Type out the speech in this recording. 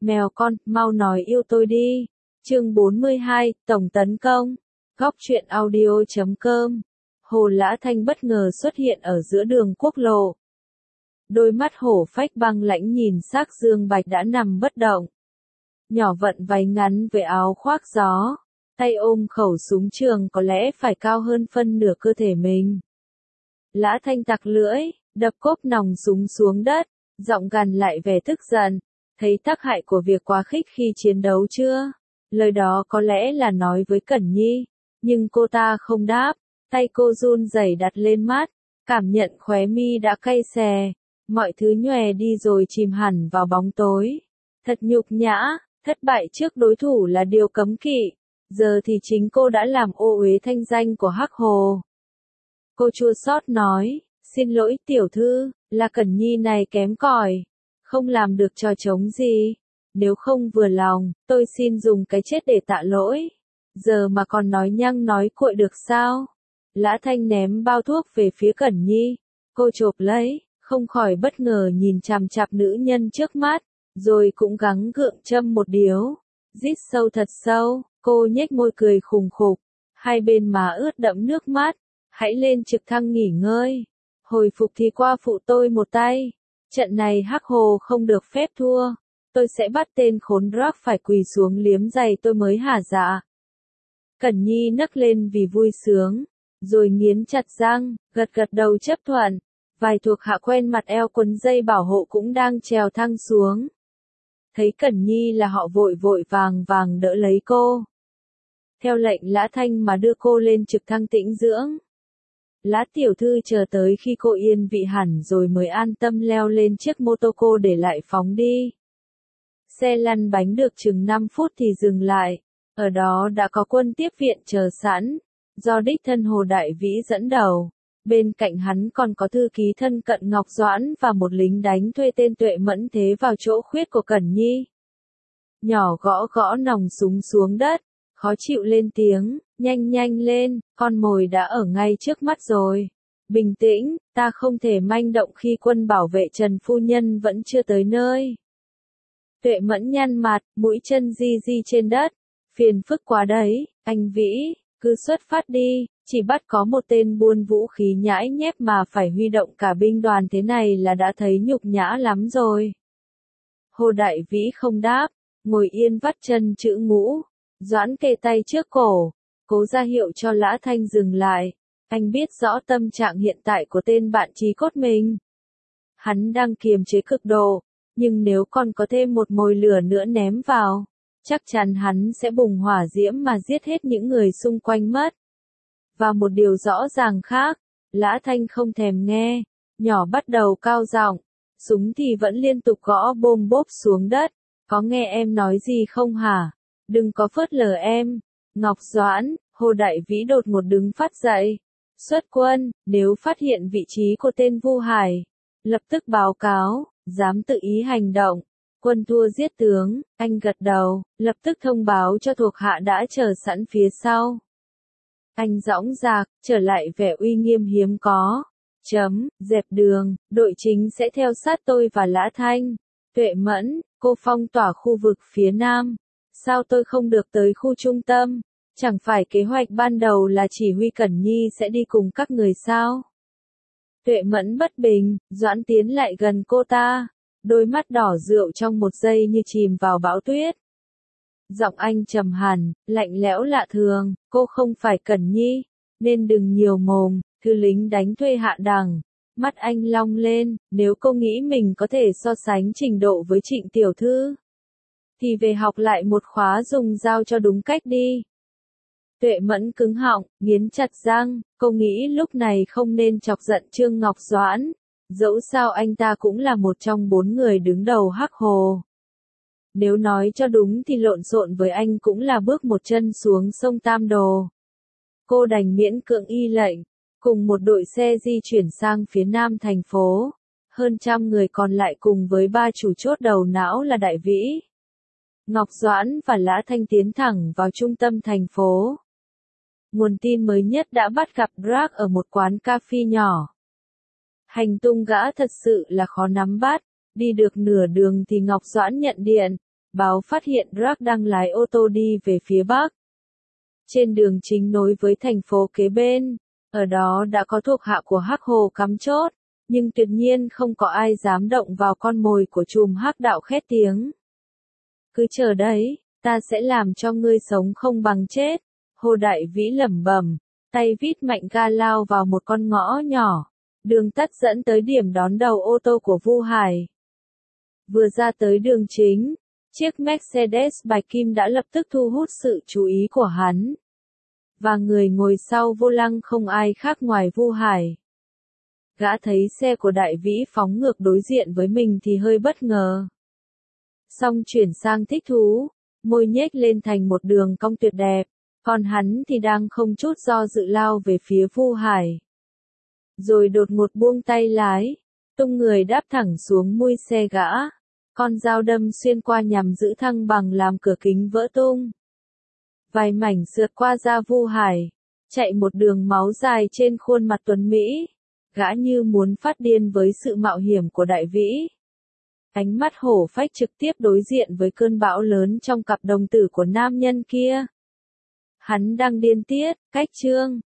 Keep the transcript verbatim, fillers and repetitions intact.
Mèo con, mau nói yêu tôi đi. Chương bốn mươi hai, Tổng tấn công. Góc truyện audio chấm com. Hồ Lã Thanh bất ngờ xuất hiện ở giữa đường quốc lộ. Đôi mắt hổ phách băng lãnh nhìn xác Dương Bạch đã nằm bất động. Nhỏ vận váy ngắn với áo khoác gió, tay ôm khẩu súng trường có lẽ phải cao hơn phân nửa cơ thể mình. Lã Thanh tặc lưỡi, đập cốp nòng súng xuống đất, giọng gằn lại vẻ tức giận. Thấy tác hại của việc quá khích khi chiến đấu chưa? Lời đó có lẽ là nói với Cẩn Nhi, nhưng cô ta không đáp, tay cô run rẩy đặt lên mắt, cảm nhận khóe mi đã cay xè, mọi thứ nhòe đi rồi chìm hẳn vào bóng tối. Thật nhục nhã, thất bại trước đối thủ là điều cấm kỵ, giờ thì chính cô đã làm ô uế thanh danh của Hắc Hồ. Cô chua xót nói, xin lỗi tiểu thư, là Cẩn Nhi này kém cỏi, không làm được trò trống gì. Nếu không vừa lòng, tôi xin dùng cái chết để tạ lỗi. Giờ mà còn nói nhăng nói cuội được sao? Lã Thanh ném bao thuốc về phía Cẩn Nhi. Cô chộp lấy, không khỏi bất ngờ nhìn chằm chằm nữ nhân trước mắt, rồi cũng gắng gượng châm một điếu. Rít sâu thật sâu, cô nhếch môi cười khùng khục, hai bên má ướt đẫm nước mắt. Hãy lên trực thăng nghỉ ngơi. Hồi phục thì qua phụ tôi một tay. Trận này Hắc Hồ không được phép thua. Tôi sẽ bắt tên khốn Rock phải quỳ xuống liếm giày tôi mới hả dạ. Cẩn Nhi nấc lên vì vui sướng, rồi nghiến chặt răng, gật gật đầu chấp thuận. Vài thuộc hạ quen mặt eo quấn dây bảo hộ cũng đang trèo thang xuống. Thấy Cẩn Nhi là họ vội vội vàng vàng đỡ lấy cô. Theo lệnh Lã Thanh mà đưa cô lên trực thăng tĩnh dưỡng. Lã tiểu thư chờ tới khi cô yên vị hẳn rồi mới an tâm leo lên chiếc mô tô cô để lại phóng đi. Xe lăn bánh được chừng năm phút thì dừng lại, ở đó đã có quân tiếp viện chờ sẵn, do đích thân Hồ Đại Vĩ dẫn đầu. Bên cạnh hắn còn có thư ký thân cận Ngọc Doãn và một lính đánh thuê tên Tuệ Mẫn thế vào chỗ khuyết của Cẩn Nhi. Nhỏ gõ gõ nòng súng xuống đất, khó chịu lên tiếng, nhanh nhanh lên, con mồi đã ở ngay trước mắt rồi. Bình tĩnh, ta không thể manh động khi quân bảo vệ Trần Phu Nhân vẫn chưa tới nơi. Tuệ Mẫn nhăn mặt, mũi chân di di trên đất. Phiền phức quá đấy, anh Vĩ, cứ xuất phát đi, chỉ bắt có một tên buôn vũ khí nhãi nhép mà phải huy động cả binh đoàn thế này là đã thấy nhục nhã lắm rồi. Hồ Đại Vĩ không đáp, ngồi yên vắt chân chữ ngũ, Doãn kề tay trước cổ, cố ra hiệu cho Lã Thanh dừng lại. Anh biết rõ tâm trạng hiện tại của tên bạn chí cốt mình. Hắn đang kiềm chế cực độ. Nhưng nếu còn có thêm một mồi lửa nữa ném vào, chắc chắn hắn sẽ bùng hỏa diễm mà giết hết những người xung quanh mất. Và một điều rõ ràng khác, Lã Thanh không thèm nghe, nhỏ bắt đầu cao giọng, súng thì vẫn liên tục gõ bôm bốp xuống đất. Có nghe em nói gì không hả? Đừng có phớt lờ em. Ngọc Doãn, Hồ Đại Vĩ đột ngột đứng phát dậy. Xuất quân, nếu phát hiện vị trí của tên Vu Hải, lập tức báo cáo. Dám tự ý hành động, quân thua giết tướng. Anh gật đầu, lập tức thông báo cho thuộc hạ đã chờ sẵn phía sau. Anh dõng dạc, trở lại vẻ uy nghiêm hiếm có. Chấm, dẹp đường, đội chính sẽ theo sát tôi và Lã Thanh. Tuệ Mẫn, cô phong tỏa khu vực phía nam. Sao tôi không được tới khu trung tâm? Chẳng phải kế hoạch ban đầu là chỉ huy Cẩn Nhi sẽ đi cùng các người sao? Tuệ Mẫn bất bình, Doãn tiến lại gần cô ta, đôi mắt đỏ rượu trong một giây như chìm vào bão tuyết. Giọng anh trầm hẳn, lạnh lẽo lạ thường, cô không phải Cẩn Nhi, nên đừng nhiều mồm. Thư lính đánh thuê hạ đẳng. Mắt anh long lên, nếu cô nghĩ mình có thể so sánh trình độ với Trịnh tiểu thư, thì về học lại một khóa dùng dao cho đúng cách đi. Tuệ Mẫn cứng họng, nghiến chặt răng, cô nghĩ lúc này không nên chọc giận Trương Ngọc Doãn, dẫu sao anh ta cũng là một trong bốn người đứng đầu Hắc Hồ. Nếu nói cho đúng thì lộn xộn với anh cũng là bước một chân xuống sông Tam Đồ. Cô đành miễn cưỡng y lệnh, cùng một đội xe di chuyển sang phía nam thành phố, hơn trăm người còn lại cùng với ba chủ chốt đầu não là Đại Vĩ, Ngọc Doãn và Lã Thanh tiến thẳng vào trung tâm thành phố. Nguồn tin mới nhất đã bắt gặp Drake ở một quán cà phê nhỏ. Hành tung gã thật sự là khó nắm bắt, đi được nửa đường thì Ngọc Doãn nhận điện, báo phát hiện Drake đang lái ô tô đi về phía bắc. Trên đường chính nối với thành phố kế bên, ở đó đã có thuộc hạ của Hắc Hồ cắm chốt, nhưng tuyệt nhiên không có ai dám động vào con mồi của trùm Hắc đạo khét tiếng. Cứ chờ đấy, ta sẽ làm cho ngươi sống không bằng chết. Hồ Đại Vĩ lẩm bẩm, tay vít mạnh ga lao vào một con ngõ nhỏ, đường tắt dẫn tới điểm đón đầu ô tô của Vu Hải. Vừa ra tới đường chính, chiếc Mercedes bạch kim đã lập tức thu hút sự chú ý của hắn. Và người ngồi sau vô lăng không ai khác ngoài Vu Hải. Gã thấy xe của Đại Vĩ phóng ngược đối diện với mình thì hơi bất ngờ. Xong chuyển sang thích thú, môi nhếch lên thành một đường cong tuyệt đẹp, còn hắn thì đang không chút do dự lao về phía Vu Hải. Rồi đột ngột buông tay lái, tung người đáp thẳng xuống mui xe gã. Con dao đâm xuyên qua nhằm giữ thăng bằng làm cửa kính vỡ tung. Vài mảnh sượt qua da Vu Hải, chạy một đường máu dài trên khuôn mặt tuấn Mỹ. Gã như muốn phát điên với sự mạo hiểm của Đại Vĩ. Ánh mắt hổ phách trực tiếp đối diện với cơn bão lớn trong cặp đồng tử của nam nhân kia. Hắn đang điên tiết, cách chương.